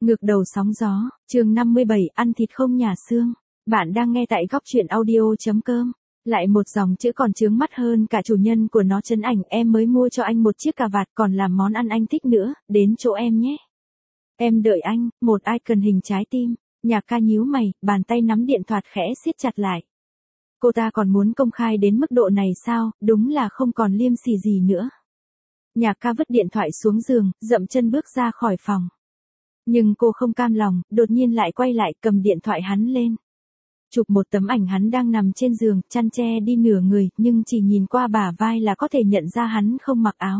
Ngược đầu sóng gió, chương 57, ăn thịt không nhả xương. Bạn đang nghe tại góc truyện audio.com. Lại một dòng chữ còn chướng mắt hơn cả chủ nhân của nó. Trấn Ảnh, em mới mua cho anh một chiếc cà vạt còn làm món ăn anh thích nữa, đến chỗ em nhé. Em đợi anh, một icon hình trái tim. Nhạc ca nhíu mày, bàn tay nắm điện thoại khẽ siết chặt lại. Cô ta còn muốn công khai đến mức độ này sao, đúng là không còn liêm sỉ gì nữa. Nhạc ca vứt điện thoại xuống giường, dậm chân bước ra khỏi phòng. Nhưng cô không cam lòng, đột nhiên lại quay lại cầm điện thoại hắn lên. Chụp một tấm ảnh hắn đang nằm trên giường, chăn che đi nửa người, nhưng chỉ nhìn qua bả vai là có thể nhận ra hắn không mặc áo.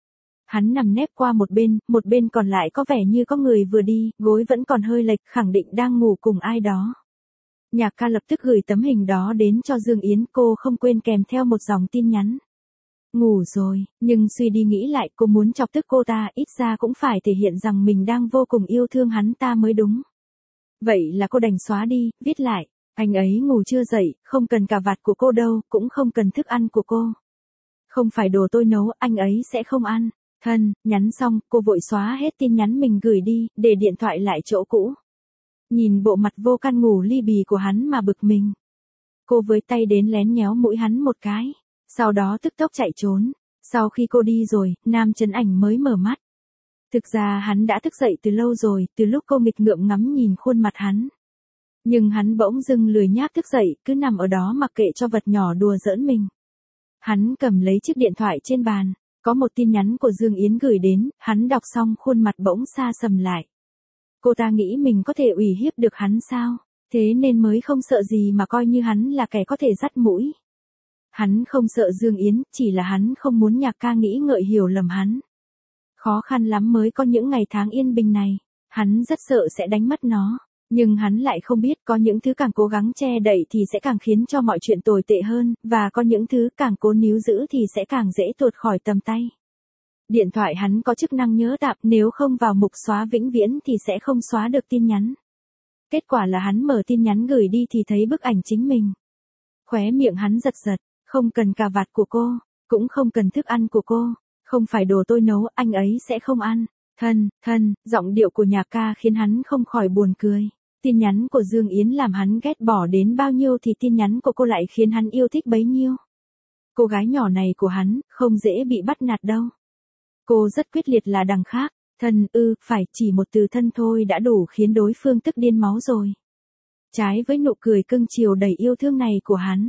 Hắn nằm nép qua một bên còn lại có vẻ như có người vừa đi, gối vẫn còn hơi lệch, khẳng định đang ngủ cùng ai đó. Nhạc ca lập tức gửi tấm hình đó đến cho Dương Yến, cô không quên kèm theo một dòng tin nhắn. Ngủ rồi, nhưng suy đi nghĩ lại cô muốn chọc tức cô ta, ít ra cũng phải thể hiện rằng mình đang vô cùng yêu thương hắn ta mới đúng. Vậy là cô đành xóa đi, viết lại, anh ấy ngủ chưa dậy, không cần cà vạt của cô đâu, cũng không cần thức ăn của cô. Không phải đồ tôi nấu, anh ấy sẽ không ăn. Thân, nhắn xong, cô vội xóa hết tin nhắn mình gửi đi, để điện thoại lại chỗ cũ. Nhìn bộ mặt vô căn ngủ ly bì của hắn mà bực mình. Cô với tay đến lén nhéo mũi hắn một cái. Sau đó tức tốc chạy trốn. Sau khi cô đi rồi, Nam Trấn Ảnh mới mở mắt. Thực ra hắn đã thức dậy từ lâu rồi, từ lúc cô nghịch ngợm ngắm nhìn khuôn mặt hắn. Nhưng hắn bỗng dưng lười nhác thức dậy, cứ nằm ở đó mặc kệ cho vật nhỏ đùa giỡn mình. Hắn cầm lấy chiếc điện thoại trên bàn, có một tin nhắn của Dương Yến gửi đến, hắn đọc xong khuôn mặt bỗng xa sầm lại. Cô ta nghĩ mình có thể ủy hiếp được hắn sao, thế nên mới không sợ gì mà coi như hắn là kẻ có thể dắt mũi. Hắn không sợ Dương Yến, chỉ là hắn không muốn Nhạc ca nghĩ ngợi hiểu lầm hắn. Khó khăn lắm mới có những ngày tháng yên bình này, hắn rất sợ sẽ đánh mất nó, nhưng hắn lại không biết có những thứ càng cố gắng che đậy thì sẽ càng khiến cho mọi chuyện tồi tệ hơn, và có những thứ càng cố níu giữ thì sẽ càng dễ tuột khỏi tầm tay. Điện thoại hắn có chức năng nhớ tạm, nếu không vào mục xóa vĩnh viễn thì sẽ không xóa được tin nhắn. Kết quả là hắn mở tin nhắn gửi đi thì thấy bức ảnh chính mình. Khóe miệng hắn giật giật. Không cần cà vạt của cô, cũng không cần thức ăn của cô, không phải đồ tôi nấu, anh ấy sẽ không ăn. Thân, giọng điệu của Nhạc ca khiến hắn không khỏi buồn cười. Tin nhắn của Dương Yến làm hắn ghét bỏ đến bao nhiêu thì tin nhắn của cô lại khiến hắn yêu thích bấy nhiêu. Cô gái nhỏ này của hắn, không dễ bị bắt nạt đâu. Cô rất quyết liệt là đằng khác, phải chỉ một từ thân thôi đã đủ khiến đối phương tức điên máu rồi. Trái với nụ cười cưng chiều đầy yêu thương này của hắn.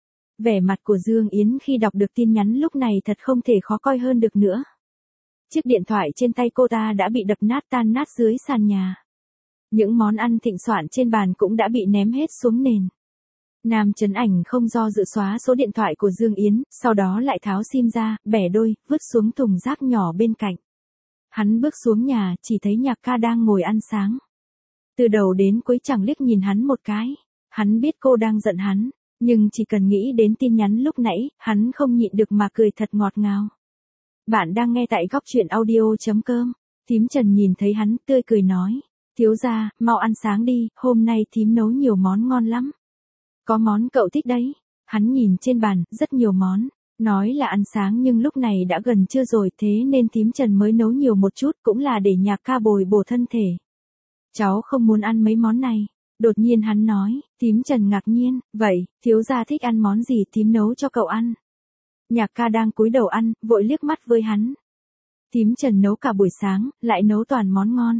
Vẻ mặt của Dương Yến khi đọc được tin nhắn lúc này thật không thể khó coi hơn được nữa. Chiếc điện thoại trên tay cô ta đã bị đập nát tan nát dưới sàn nhà. Những món ăn thịnh soạn trên bàn cũng đã bị ném hết xuống nền. Nam Trấn Ảnh không do dự xóa số điện thoại của Dương Yến, sau đó lại tháo sim ra, bẻ đôi, vứt xuống thùng rác nhỏ bên cạnh. Hắn bước xuống nhà, chỉ thấy Nhạc ca đang ngồi ăn sáng. Từ đầu đến cuối chẳng liếc nhìn hắn một cái. Hắn biết cô đang giận hắn. Nhưng chỉ cần nghĩ đến tin nhắn lúc nãy, hắn không nhịn được mà cười thật ngọt ngào. Bạn đang nghe tại góc truyện audio.com. Thím Trần nhìn thấy hắn, tươi cười nói. Thiếu gia, mau ăn sáng đi, hôm nay thím nấu nhiều món ngon lắm. Có món cậu thích đấy. Hắn nhìn trên bàn, rất nhiều món. Nói là ăn sáng nhưng lúc này đã gần trưa rồi, thế nên thím Trần mới nấu nhiều một chút, cũng là để Nhạc ca bồi bổ thân thể. Cháu không muốn ăn mấy món này. Đột nhiên hắn nói, thím Trần ngạc nhiên, vậy, thiếu gia thích ăn món gì thím nấu cho cậu ăn. Nhạc ca đang cúi đầu ăn, vội liếc mắt với hắn. Thím Trần nấu cả buổi sáng, lại nấu toàn món ngon.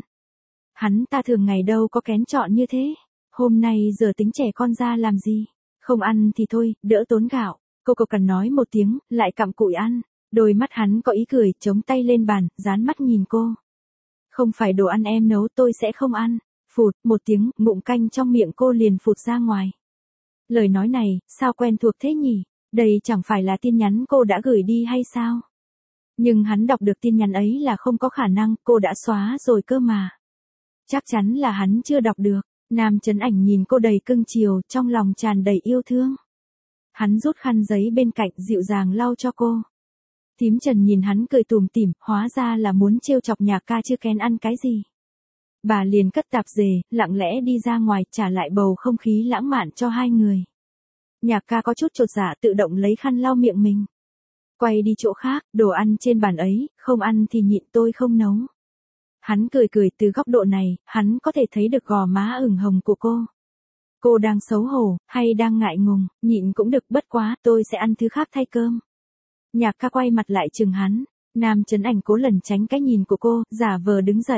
Hắn ta thường ngày đâu có kén chọn như thế. Hôm nay giờ tính trẻ con ra làm gì? Không ăn thì thôi, đỡ tốn gạo. Cô cậu cần nói một tiếng, lại cặm cụi ăn. Đôi mắt hắn có ý cười, chống tay lên bàn, dán mắt nhìn cô. Không phải đồ ăn em nấu tôi sẽ không ăn. Phụt, một tiếng, ngụm canh trong miệng cô liền phụt ra ngoài. Lời nói này, sao quen thuộc thế nhỉ? Đây chẳng phải là tin nhắn cô đã gửi đi hay sao? Nhưng hắn đọc được tin nhắn ấy là không có khả năng, cô đã xóa rồi cơ mà. Chắc chắn là hắn chưa đọc được. Nam Trấn Ảnh nhìn cô đầy cưng chiều, trong lòng tràn đầy yêu thương. Hắn rút khăn giấy bên cạnh, dịu dàng lau cho cô. Thím Trần nhìn hắn cười tủm tỉm, hóa ra là muốn trêu chọc Nhạc ca chưa kén ăn cái gì. Bà liền cất tạp dề, lặng lẽ đi ra ngoài, trả lại bầu không khí lãng mạn cho hai người. Nhạc ca có chút chột dạ, tự động lấy khăn lau miệng mình. Quay đi chỗ khác, đồ ăn trên bàn ấy, không ăn thì nhịn tôi không nấu. Hắn cười cười, từ góc độ này, hắn có thể thấy được gò má ửng hồng của cô. Cô đang xấu hổ, hay đang ngại ngùng, nhịn cũng được, bất quá, tôi sẽ ăn thứ khác thay cơm. Nhạc ca quay mặt lại chừng hắn, Nam Chấn Ảnh cố lẩn tránh cái nhìn của cô, giả vờ đứng dậy.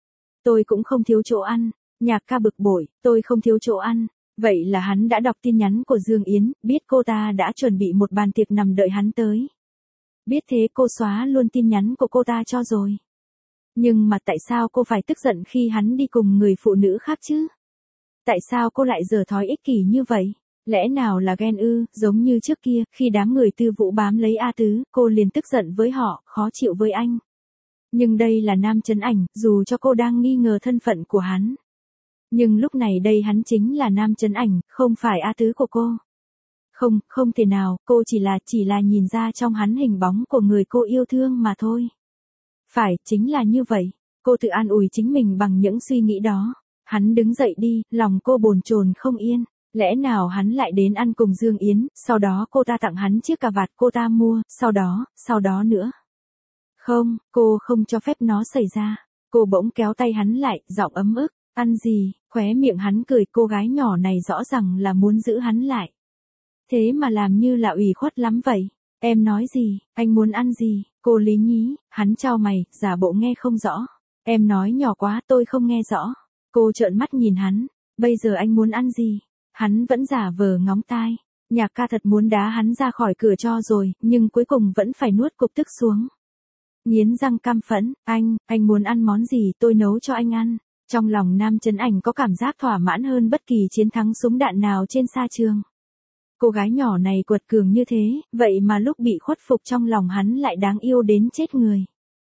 Tôi cũng không thiếu chỗ ăn. Nhạc ca bực bội, tôi không thiếu chỗ ăn. Vậy là hắn đã đọc tin nhắn của Dương Yến, biết cô ta đã chuẩn bị một bàn tiệc nằm đợi hắn tới. Biết thế cô xóa luôn tin nhắn của cô ta cho rồi. Nhưng mà tại sao cô phải tức giận khi hắn đi cùng người phụ nữ khác chứ? Tại sao cô lại giở thói ích kỷ như vậy? Lẽ nào là ghen ư, giống như trước kia, khi đám người Tư Vũ bám lấy A Tứ, cô liền tức giận với họ, khó chịu với anh. Nhưng đây là Nam Chấn Ảnh, dù cho cô đang nghi ngờ thân phận của hắn. Nhưng lúc này đây hắn chính là Nam Chấn Ảnh, không phải A Tứ của cô. Không, không thể nào, cô chỉ là nhìn ra trong hắn hình bóng của người cô yêu thương mà thôi. Phải, chính là như vậy. Cô tự an ủi chính mình bằng những suy nghĩ đó. Hắn đứng dậy đi, lòng cô bồn chồn không yên. Lẽ nào hắn lại đến ăn cùng Dương Yến, sau đó cô ta tặng hắn chiếc cà vạt cô ta mua, sau đó nữa. Không, cô không cho phép nó xảy ra. Cô bỗng kéo tay hắn lại, giọng ấm ức. Ăn gì? Khóe miệng hắn cười, cô gái nhỏ này rõ ràng là muốn giữ hắn lại. Thế mà làm như là ủy khuất lắm vậy. Em nói gì? Anh muốn ăn gì? Cô lý nhí, hắn chau mày, giả bộ nghe không rõ. Em nói nhỏ quá, tôi không nghe rõ. Cô trợn mắt nhìn hắn. Bây giờ anh muốn ăn gì? Hắn vẫn giả vờ ngóng tai. Nhạc ca thật muốn đá hắn ra khỏi cửa cho rồi, nhưng cuối cùng vẫn phải nuốt cục tức xuống. Nghiến răng căm phẫn, anh muốn ăn món gì tôi nấu cho anh ăn. Trong lòng Nam Chấn Ảnh có cảm giác thỏa mãn hơn bất kỳ chiến thắng súng đạn nào trên sa trường. Cô gái nhỏ này quật cường như thế, vậy mà lúc bị khuất phục trong lòng hắn lại đáng yêu đến chết người.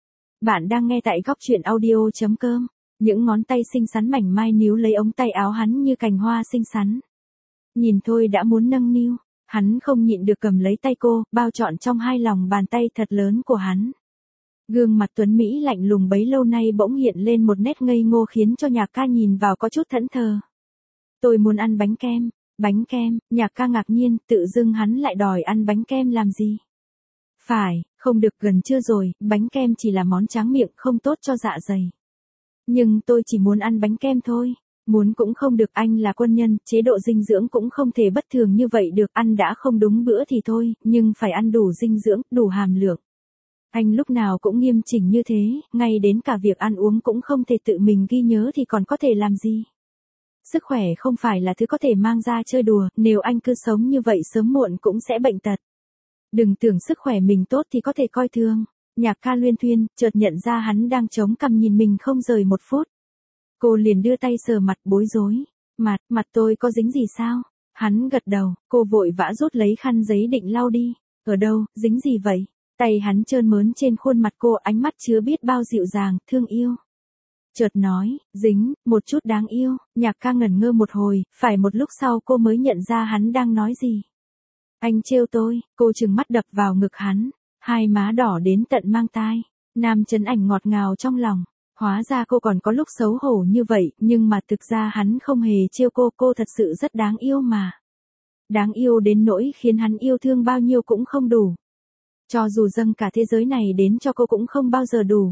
Bạn đang nghe tại góc truyện audio.com. Những ngón tay xinh xắn mảnh mai níu lấy ống tay áo hắn như cành hoa xinh xắn. Nhìn thôi đã muốn nâng niu, hắn không nhịn được cầm lấy tay cô, bao trọn trong hai lòng bàn tay thật lớn của hắn. Gương mặt tuấn Mỹ lạnh lùng bấy lâu nay bỗng hiện lên một nét ngây ngô khiến cho nhạc ca nhìn vào có chút thẫn thờ. Tôi muốn ăn bánh kem. Bánh kem, nhạc ca ngạc nhiên, tự dưng hắn lại đòi ăn bánh kem làm gì? Phải, không được, gần trưa rồi, bánh kem chỉ là món tráng miệng không tốt cho dạ dày. Nhưng tôi chỉ muốn ăn bánh kem thôi. Muốn cũng không được, anh là quân nhân, chế độ dinh dưỡng cũng không thể bất thường như vậy được, ăn đã không đúng bữa thì thôi, nhưng phải ăn đủ dinh dưỡng, đủ hàm lượng. Anh lúc nào cũng nghiêm chỉnh như thế, ngay đến cả việc ăn uống cũng không thể tự mình ghi nhớ thì còn có thể làm gì. Sức khỏe không phải là thứ có thể mang ra chơi đùa, nếu anh cứ sống như vậy sớm muộn cũng sẽ bệnh tật. Đừng tưởng sức khỏe mình tốt thì có thể coi thường. Nhạc ca luyên thuyên, chợt nhận ra hắn đang chống cằm nhìn mình không rời một phút. Cô liền đưa tay sờ mặt, bối rối. Mặt tôi có dính gì sao? Hắn gật đầu, cô vội vã rút lấy khăn giấy định lau đi. Ở đâu, dính gì vậy? Tay hắn trơn mớn trên khuôn mặt cô, ánh mắt chứa biết bao dịu dàng, thương yêu. Chợt nói, dính, một chút đáng yêu. Nhạc ca ngẩn ngơ một hồi, phải một lúc sau cô mới nhận ra hắn đang nói gì. Anh trêu tôi, cô trừng mắt đập vào ngực hắn, hai má đỏ đến tận mang tai. Nam Chấn Ảnh ngọt ngào trong lòng, hóa ra cô còn có lúc xấu hổ như vậy, nhưng mà thực ra hắn không hề trêu cô thật sự rất đáng yêu mà. Đáng yêu đến nỗi khiến hắn yêu thương bao nhiêu cũng không đủ. Cho dù dâng cả thế giới này đến cho cô cũng không bao giờ đủ.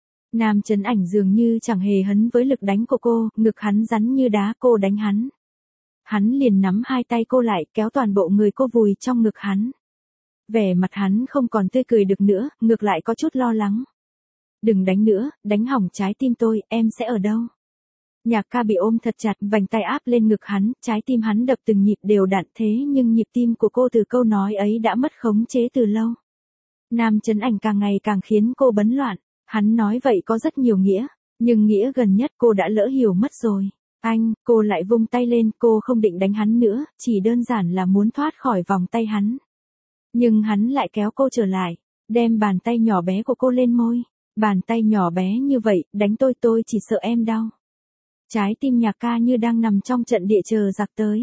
Nam Chấn Ảnh dường như chẳng hề hấn với lực đánh của cô, ngực hắn rắn như đá, cô đánh hắn. Hắn liền nắm hai tay cô lại, kéo toàn bộ người cô vùi trong ngực hắn. Vẻ mặt hắn không còn tươi cười được nữa, ngược lại có chút lo lắng. Đừng đánh nữa, đánh hỏng trái tim tôi, em sẽ ở đâu? Nhạc ca bị ôm thật chặt, vành tay áp lên ngực hắn, trái tim hắn đập từng nhịp đều đặn, thế nhưng nhịp tim của cô từ câu nói ấy đã mất khống chế từ lâu. Nam Chấn Ảnh càng ngày càng khiến cô bấn loạn. Hắn nói vậy có rất nhiều nghĩa, nhưng nghĩa gần nhất cô đã lỡ hiểu mất rồi. Cô lại vung tay lên, cô không định đánh hắn nữa, chỉ đơn giản là muốn thoát khỏi vòng tay hắn. Nhưng hắn lại kéo cô trở lại, đem bàn tay nhỏ bé của cô lên môi. Bàn tay nhỏ bé như vậy, đánh tôi chỉ sợ em đau. Trái tim nhạc ca như đang nằm trong trận địa chờ giặc tới.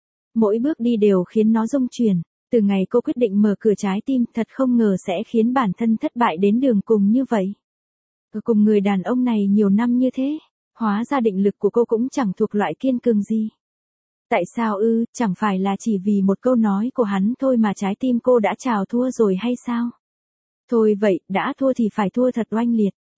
Mỗi bước đi đều khiến nó rung chuyển. Từ ngày cô quyết định mở cửa trái tim, thật không ngờ sẽ khiến bản thân thất bại đến đường cùng như vậy. Cùng người đàn ông này nhiều năm như thế, hóa ra định lực của cô cũng chẳng thuộc loại kiên cường gì. Tại sao ư, chẳng phải là chỉ vì một câu nói của hắn thôi mà trái tim cô đã chào thua rồi hay sao? Thôi vậy, đã thua thì phải thua thật oanh liệt.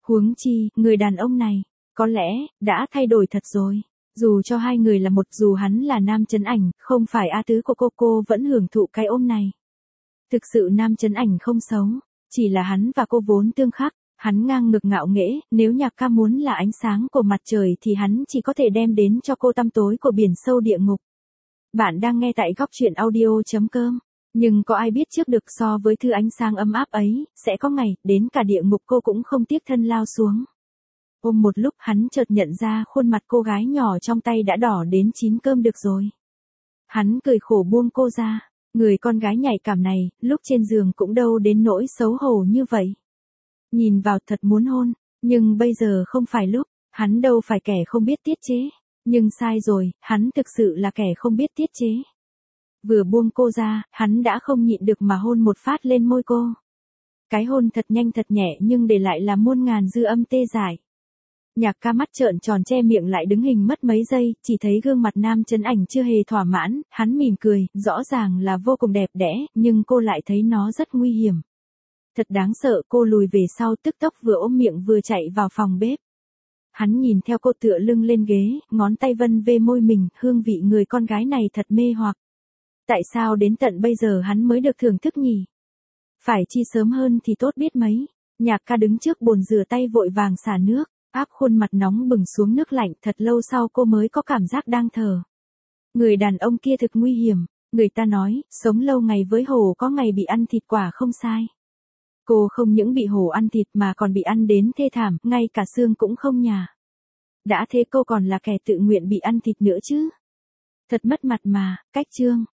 Huống chi, người đàn ông này, có lẽ, đã thay đổi thật rồi. Dù cho hai người là một, dù hắn là Nam Chấn Ảnh, không phải A Tứ của cô vẫn hưởng thụ cái ôm này. Thực sự Nam Chấn Ảnh không xấu, chỉ là hắn và cô vốn tương khắc, hắn ngang ngược ngạo nghễ, nếu Nhạc Ca muốn là ánh sáng của mặt trời thì hắn chỉ có thể đem đến cho cô tăm tối của biển sâu địa ngục. Bạn đang nghe tại góc truyện audio.com. Nhưng có ai biết trước được so với thứ ánh sáng ấm áp ấy, sẽ có ngày, đến cả địa ngục cô cũng không tiếc thân lao xuống. Ôm một lúc hắn chợt nhận ra khuôn mặt cô gái nhỏ trong tay đã đỏ đến chín cơm được rồi. Hắn cười khổ buông cô ra, người con gái nhạy cảm này, lúc trên giường cũng đâu đến nỗi xấu hổ như vậy. Nhìn vào thật muốn hôn, nhưng bây giờ không phải lúc, hắn đâu phải kẻ không biết tiết chế. Nhưng sai rồi, hắn thực sự là kẻ không biết tiết chế. Vừa buông cô ra, hắn đã không nhịn được mà hôn một phát lên môi cô. Cái hôn thật nhanh thật nhẹ nhưng để lại là muôn ngàn dư âm tê dại. Nhạc Ca mắt trợn tròn che miệng lại đứng hình mất mấy giây, chỉ thấy gương mặt Nam Chấn Ảnh chưa hề thỏa mãn, hắn mỉm cười, rõ ràng là vô cùng đẹp đẽ, nhưng cô lại thấy nó rất nguy hiểm. Thật đáng sợ, cô lùi về sau tức tốc vừa ôm miệng vừa chạy vào phòng bếp. Hắn nhìn theo cô tựa lưng lên ghế, ngón tay vân về môi mình, hương vị người con gái này thật mê hoặc. Tại sao đến tận bây giờ hắn mới được thưởng thức nhỉ? Phải chi sớm hơn thì tốt biết mấy. Nhạc Ca đứng trước bồn rửa tay vội vàng xả nước, áp khuôn mặt nóng bừng xuống nước lạnh, thật lâu sau cô mới có cảm giác đang thở. Người đàn ông kia thực nguy hiểm, người ta nói, sống lâu ngày với hổ có ngày bị ăn thịt quả không sai. Cô không những bị hổ ăn thịt mà còn bị ăn đến thê thảm, ngay cả xương cũng không nhả. Đã thế cô còn là kẻ tự nguyện bị ăn thịt nữa chứ. Thật mất mặt mà, cách chương.